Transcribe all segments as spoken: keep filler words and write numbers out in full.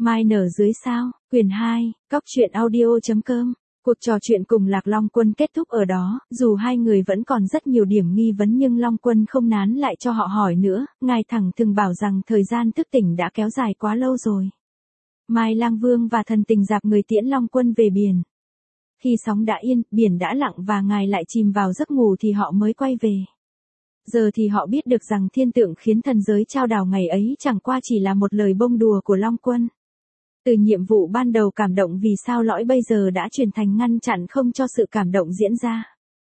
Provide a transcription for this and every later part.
Mai nở dưới sao, quyển hai, cóc truyện audio chấm com. Cuộc trò chuyện cùng Lạc Long Quân kết thúc ở đó, dù hai người vẫn còn rất nhiều điểm nghi vấn nhưng Long Quân không nán lại cho họ hỏi nữa, ngài thẳng thừng bảo rằng thời gian thức tỉnh đã kéo dài quá lâu rồi. Mai Lang Vương và thần tình dạp người tiễn Long Quân về biển. Khi sóng đã yên, biển đã lặng và ngài lại chìm vào giấc ngủ thì họ mới quay về. Giờ thì họ biết được rằng thiên tượng khiến thần giới trao đảo ngày ấy chẳng qua chỉ là một lời bông đùa của Long Quân. Từ nhiệm vụ ban đầu cảm động vì sao lõi bây giờ đã chuyển thành ngăn chặn không cho sự cảm động diễn ra.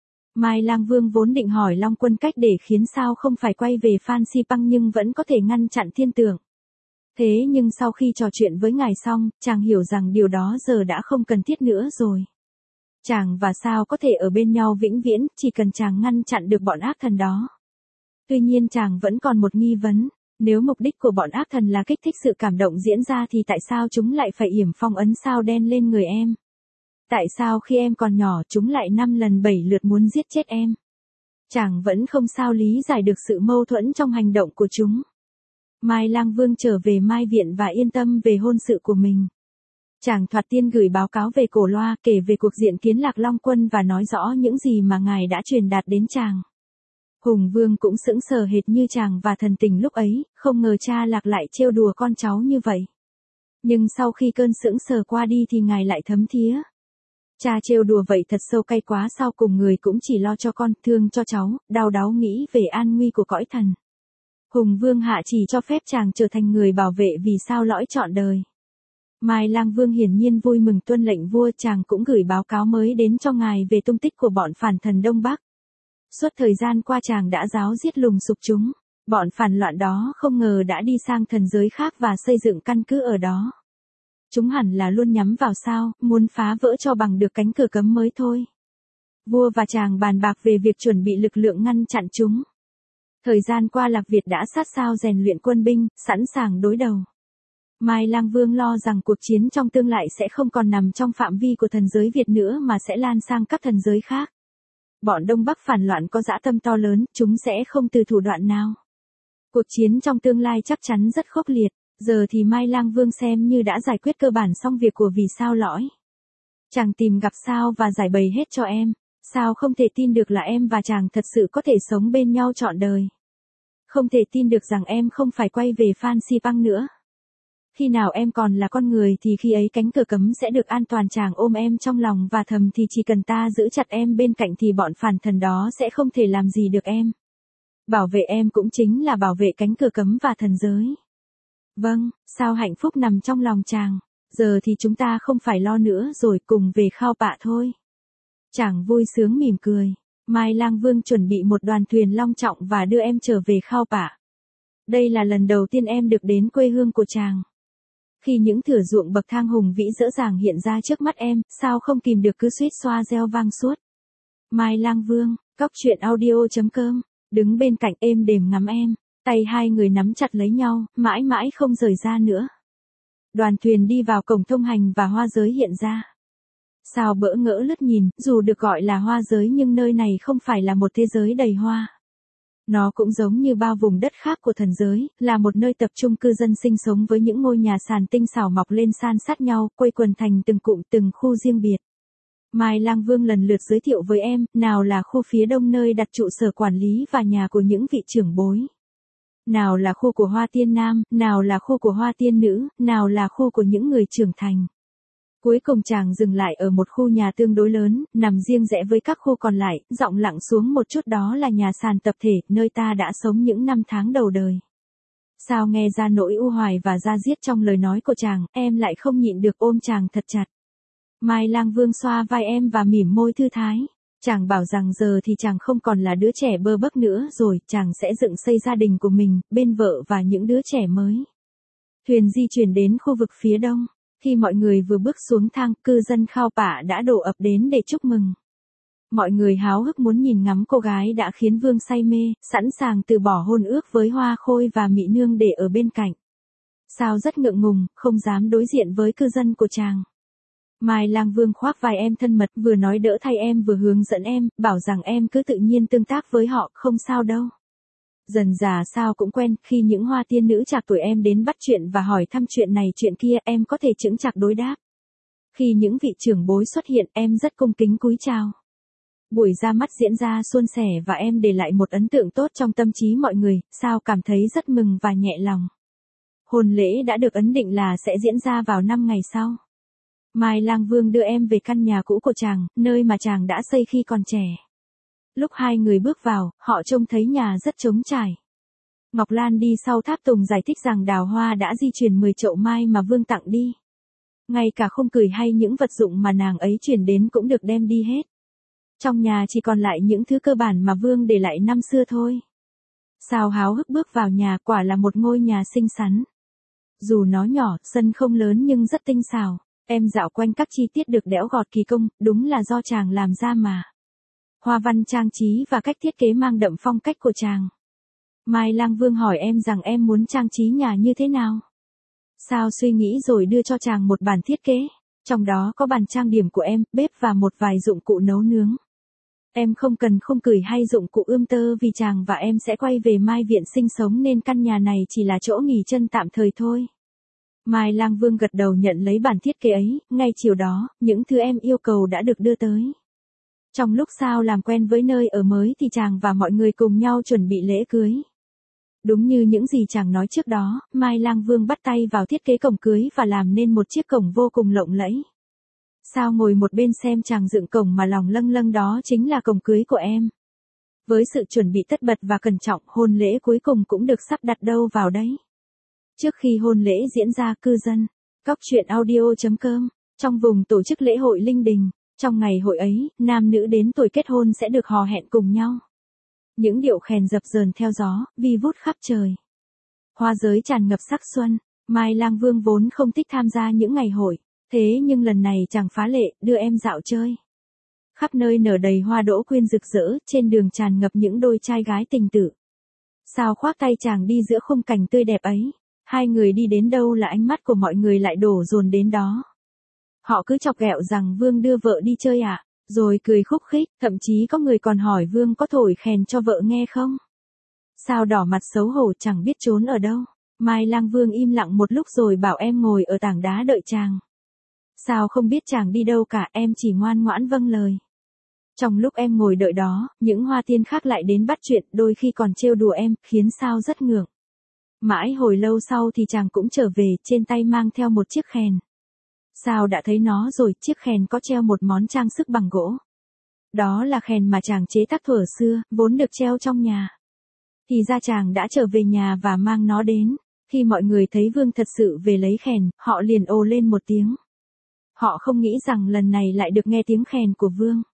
Mai Lang Vương vốn định hỏi Long Quân cách để khiến sao không phải quay về Phan Xipang nhưng vẫn có thể ngăn chặn thiên tượng. Thế nhưng sau khi trò chuyện với ngài xong, chàng hiểu rằng điều đó giờ đã không cần thiết nữa rồi. Chàng và sao có thể ở bên nhau vĩnh viễn, chỉ cần chàng ngăn chặn được bọn ác thần đó. Tuy nhiên chàng vẫn còn một nghi vấn. Nếu mục đích của bọn ác thần là kích thích sự cảm động diễn ra thì tại sao chúng lại phải yểm phong ấn sao đen lên người em? Tại sao khi em còn nhỏ chúng lại năm lần bảy lượt muốn giết chết em? Chàng vẫn không sao lý giải được sự mâu thuẫn trong hành động của chúng. Mai Lang Vương trở về Mai Viện và yên tâm về hôn sự của mình. Chàng thoạt tiên gửi báo cáo về cổ loa kể về cuộc diện kiến Lạc Long Quân và nói rõ những gì mà ngài đã truyền đạt đến chàng. Hùng Vương cũng sững sờ hệt như chàng và thần tình lúc ấy, không ngờ cha Lạc lại trêu đùa con cháu như vậy. Nhưng sau khi cơn sững sờ qua đi thì ngài lại thấm thía. Cha trêu đùa vậy thật sâu cay quá sau cùng người cũng chỉ lo cho con, thương cho cháu, đau đáu nghĩ về an nguy của cõi thần. Hùng Vương hạ chỉ cho phép chàng trở thành người bảo vệ vì sao lõi trọn đời. Mai Lang Vương hiển nhiên vui mừng tuân lệnh vua, chàng cũng gửi báo cáo mới đến cho ngài về tung tích của bọn phản thần Đông Bắc. Suốt thời gian qua chàng đã giáo giết lùng sục chúng, bọn phản loạn đó không ngờ đã đi sang thần giới khác và xây dựng căn cứ ở đó. Chúng hẳn là luôn nhắm vào sao, muốn phá vỡ cho bằng được cánh cửa cấm mới thôi. Vua và chàng bàn bạc về việc chuẩn bị lực lượng ngăn chặn chúng. Thời gian qua Lạc Việt đã sát sao rèn luyện quân binh, sẵn sàng đối đầu. Mai Lang Vương lo rằng cuộc chiến trong tương lai sẽ không còn nằm trong phạm vi của thần giới Việt nữa mà sẽ lan sang các thần giới khác. Bọn Đông Bắc phản loạn có dã tâm to lớn, chúng sẽ không từ thủ đoạn nào. Cuộc chiến trong tương lai chắc chắn rất khốc liệt, giờ thì Mai Lang Vương xem như đã giải quyết cơ bản xong việc của vì sao lõi. Chàng tìm gặp sao và giải bày hết cho em, sao không thể tin được là em và chàng thật sự có thể sống bên nhau trọn đời. Không thể tin được rằng em không phải quay về Phan Xipang nữa. Khi nào em còn là con người thì khi ấy cánh cửa cấm sẽ được an toàn, chàng ôm em trong lòng và thầm thì chỉ cần ta giữ chặt em bên cạnh thì bọn phản thần đó sẽ không thể làm gì được em. Bảo vệ em cũng chính là bảo vệ cánh cửa cấm và thần giới. Vâng, sao hạnh phúc nằm trong lòng chàng, giờ thì chúng ta không phải lo nữa rồi, cùng về Khao Pạ thôi. Chàng vui sướng mỉm cười. Mai Lang Vương chuẩn bị một đoàn thuyền long trọng và đưa em trở về Khao Pạ. Đây là lần đầu tiên em được đến quê hương của chàng. Khi những thửa ruộng bậc thang hùng vĩ dễ dàng hiện ra trước mắt em, sao không kìm được cứ suýt xoa reo vang suốt. Mai Lang Vương, cóc truyện audio chấm com, đứng bên cạnh êm đềm ngắm em, tay hai người nắm chặt lấy nhau, mãi mãi không rời ra nữa. Đoàn thuyền đi vào cổng thông hành và hoa giới hiện ra. Sao bỡ ngỡ lướt nhìn, dù được gọi là hoa giới nhưng nơi này không phải là một thế giới đầy hoa. Nó cũng giống như bao vùng đất khác của thần giới, là một nơi tập trung cư dân sinh sống với những ngôi nhà sàn tinh xảo mọc lên san sát nhau, quây quần thành từng cụm từng khu riêng biệt. Mai Lang Vương lần lượt giới thiệu với em, nào là khu phía đông nơi đặt trụ sở quản lý và nhà của những vị trưởng bối. Nào là khu của Hoa Tiên Nam, nào là khu của Hoa Tiên Nữ, nào là khu của những người trưởng thành. Cuối cùng chàng dừng lại ở một khu nhà tương đối lớn, nằm riêng rẽ với các khu còn lại, giọng lặng xuống một chút, đó là nhà sàn tập thể, nơi ta đã sống những năm tháng đầu đời. Sao nghe ra nỗi u hoài và da diết trong lời nói của chàng, em lại không nhịn được ôm chàng thật chặt. Mai Lang Vương xoa vai em và mỉm môi thư thái. Chàng bảo rằng giờ thì chàng không còn là đứa trẻ bơ bấc nữa rồi, chàng sẽ dựng xây gia đình của mình, bên vợ và những đứa trẻ mới. Thuyền di chuyển đến khu vực phía đông. Khi mọi người vừa bước xuống thang, cư dân Khao Pạ đã đổ ập đến để chúc mừng. Mọi người háo hức muốn nhìn ngắm cô gái đã khiến vương say mê, sẵn sàng từ bỏ hôn ước với Hoa Khôi và Mỹ Nương để ở bên cạnh. Sao rất ngượng ngùng, không dám đối diện với cư dân của chàng. Mai Lang Vương khoác vai em thân mật, vừa nói đỡ thay em vừa hướng dẫn em, bảo rằng em cứ tự nhiên tương tác với họ, không sao đâu. Dần già sao cũng quen, khi những hoa tiên nữ trạc tuổi em đến bắt chuyện và hỏi thăm chuyện này chuyện kia, em có thể chững chạc đối đáp. Khi những vị trưởng bối xuất hiện, em rất cung kính cúi chào. Buổi ra mắt diễn ra suôn sẻ và em để lại một ấn tượng tốt trong tâm trí mọi người, sao cảm thấy rất mừng và nhẹ lòng. Hôn lễ đã được ấn định là sẽ diễn ra vào năm ngày sau. Mai Lang Vương đưa em về căn nhà cũ của chàng, nơi mà chàng đã xây khi còn trẻ. Lúc hai người bước vào, họ trông thấy nhà rất trống trải. Ngọc Lan đi sau tháp tùng giải thích rằng Đào Hoa đã di truyền mười chậu mai mà Vương tặng đi. Ngay cả khung cửi hay những vật dụng mà nàng ấy chuyển đến cũng được đem đi hết. Trong nhà chỉ còn lại những thứ cơ bản mà Vương để lại năm xưa thôi. Sao háo hức bước vào nhà, quả là một ngôi nhà xinh xắn. Dù nó nhỏ, sân không lớn nhưng rất tinh xảo. Em dạo quanh các chi tiết được đẽo gọt kỳ công, đúng là do chàng làm ra mà. Hoa văn trang trí và cách thiết kế mang đậm phong cách của chàng. Mai Lang Vương hỏi em rằng em muốn trang trí nhà như thế nào. Sao suy nghĩ rồi đưa cho chàng một bản thiết kế. Trong đó có bàn trang điểm của em, bếp và một vài dụng cụ nấu nướng. Em không cần khung cửi hay dụng cụ ươm tơ vì chàng và em sẽ quay về Mai Viện sinh sống nên căn nhà này chỉ là chỗ nghỉ chân tạm thời thôi. Mai Lang Vương gật đầu nhận lấy bản thiết kế ấy, ngay chiều đó, những thứ em yêu cầu đã được đưa tới. Trong lúc Sao làm quen với nơi ở mới thì chàng và mọi người cùng nhau chuẩn bị lễ cưới. Đúng như những gì chàng nói trước đó, Mai Lang Vương bắt tay vào thiết kế cổng cưới và làm nên một chiếc cổng vô cùng lộng lẫy. Sao ngồi một bên xem chàng dựng cổng mà lòng lâng lâng, đó chính là cổng cưới của em. Với sự chuẩn bị tất bật và cẩn trọng, hôn lễ cuối cùng cũng được sắp đặt đâu vào đấy. Trước khi hôn lễ diễn ra, cư dân Cóc Truyện Audio chấm com trong vùng tổ chức lễ hội linh đình. Trong ngày hội ấy, nam nữ đến tuổi kết hôn sẽ được hò hẹn cùng nhau. Những điệu khèn dập dờn theo gió, vi vút khắp trời. Hoa giới tràn ngập sắc xuân. Mai Lang Vương vốn không thích tham gia những ngày hội, thế nhưng lần này chàng phá lệ, đưa em dạo chơi. Khắp nơi nở đầy hoa đỗ quyên rực rỡ, trên đường tràn ngập những đôi trai gái tình tự. Sao khoác tay chàng đi giữa khung cảnh tươi đẹp ấy. Hai người đi đến đâu là ánh mắt của mọi người lại đổ dồn đến đó. Họ cứ chọc ghẹo rằng Vương đưa vợ đi chơi à, rồi cười khúc khích, thậm chí có người còn hỏi Vương có thổi khèn cho vợ nghe không. Sao đỏ mặt xấu hổ chẳng biết trốn ở đâu. Mai Lang Vương im lặng một lúc rồi bảo em ngồi ở tảng đá đợi chàng. Sao không biết chàng đi đâu cả, em chỉ ngoan ngoãn vâng lời. Trong lúc em ngồi đợi đó, những hoa tiên khác lại đến bắt chuyện, đôi khi còn trêu đùa em, khiến Sao rất ngượng. Mãi hồi lâu sau thì chàng cũng trở về, trên tay mang theo một chiếc khèn. Sao đã thấy nó rồi, chiếc khèn có treo một món trang sức bằng gỗ. Đó là khèn mà chàng chế tác thuở xưa, vốn được treo trong nhà. Thì ra chàng đã trở về nhà và mang nó đến. Khi mọi người thấy Vương thật sự về lấy khèn, họ liền ồ lên một tiếng. Họ không nghĩ rằng lần này lại được nghe tiếng khèn của Vương.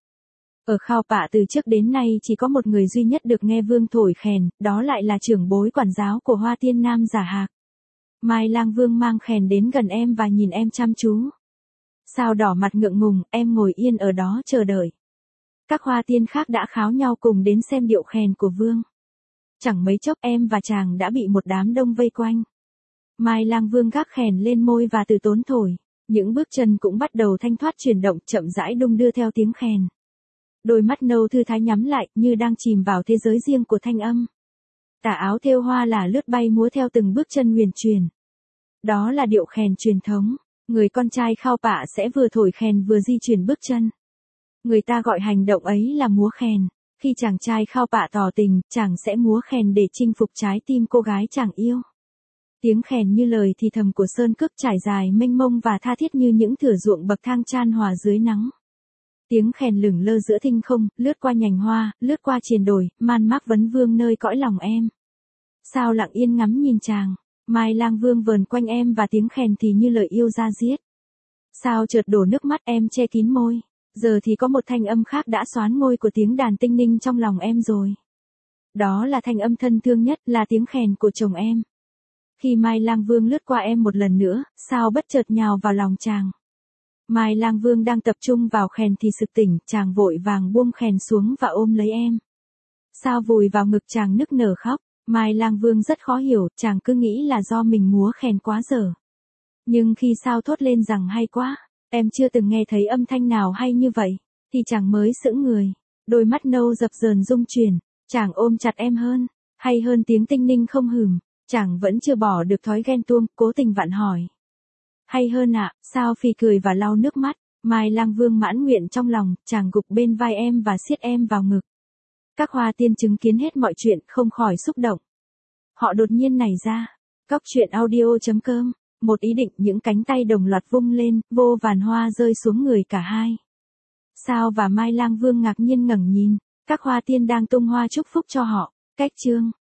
Ở Khao Pạ từ trước đến nay chỉ có một người duy nhất được nghe Vương thổi khèn, đó lại là trưởng bối quản giáo của Hoa Tiên Nam Giả Hạc. Mai Lang Vương mang khèn đến gần em và nhìn em chăm chú. Sao đỏ mặt ngượng ngùng, em ngồi yên ở đó chờ đợi. Các hoa tiên khác đã kháo nhau cùng đến xem điệu khèn của Vương. Chẳng mấy chốc em và chàng đã bị một đám đông vây quanh. Mai Lang Vương gác khèn lên môi và từ tốn thổi. Những bước chân cũng bắt đầu thanh thoát chuyển động, chậm rãi đung đưa theo tiếng khèn. Đôi mắt nâu thư thái nhắm lại, như đang chìm vào thế giới riêng của thanh âm. Tà áo thêu hoa là lướt bay múa theo từng bước chân huyền truyền. Đó là điệu khèn truyền thống. Người con trai Khao Pạ sẽ vừa thổi khèn vừa di chuyển bước chân. Người ta gọi hành động ấy là múa khèn. Khi chàng trai Khao Pạ tỏ tình, chàng sẽ múa khèn để chinh phục trái tim cô gái chàng yêu. Tiếng khèn như lời thì thầm của sơn cước trải dài mênh mông và tha thiết như những thửa ruộng bậc thang chan hòa dưới nắng. Tiếng khèn lửng lơ giữa thinh không, lướt qua nhành hoa, lướt qua triền đồi, man mác vấn vương nơi cõi lòng em. Sao lặng yên ngắm nhìn chàng. Mai Lang Vương vờn quanh em và tiếng khèn thì như lời yêu da diết. Sao chợt đổ nước mắt, em che kín môi. Giờ thì có một thanh âm khác đã xoán ngôi của tiếng đàn tinh ninh trong lòng em rồi. Đó là thanh âm thân thương nhất, là tiếng khèn của chồng em. Khi Mai Lang Vương lướt qua em một lần nữa, Sao bất chợt nhào vào lòng chàng. Mai Lang Vương đang tập trung vào khèn thì sực tỉnh, chàng vội vàng buông khèn xuống và ôm lấy em. Sao vùi vào ngực chàng nức nở khóc. Mai Lang Vương rất khó hiểu, chàng cứ nghĩ là do mình múa khèn quá dở. Nhưng khi Sao thốt lên rằng hay quá, em chưa từng nghe thấy âm thanh nào hay như vậy, thì chàng mới sững người. Đôi mắt nâu dập dờn rung chuyển, chàng ôm chặt em hơn. Hay hơn tiếng tinh ninh không hừm, chàng vẫn chưa bỏ được thói ghen tuông, cố tình vặn hỏi. Hay hơn ạ, sao Phi cười và lau nước mắt, Mai Lang Vương mãn nguyện trong lòng, chàng gục bên vai em và siết em vào ngực. Các hoa tiên chứng kiến hết mọi chuyện, không khỏi xúc động. Họ đột nhiên nảy ra. Cóc truyện audio chấm com, một ý định, những cánh tay đồng loạt vung lên, vô vàn hoa rơi xuống người cả hai. Sao và Mai Lang Vương ngạc nhiên ngẩng nhìn, các hoa tiên đang tung hoa chúc phúc cho họ. Cách chương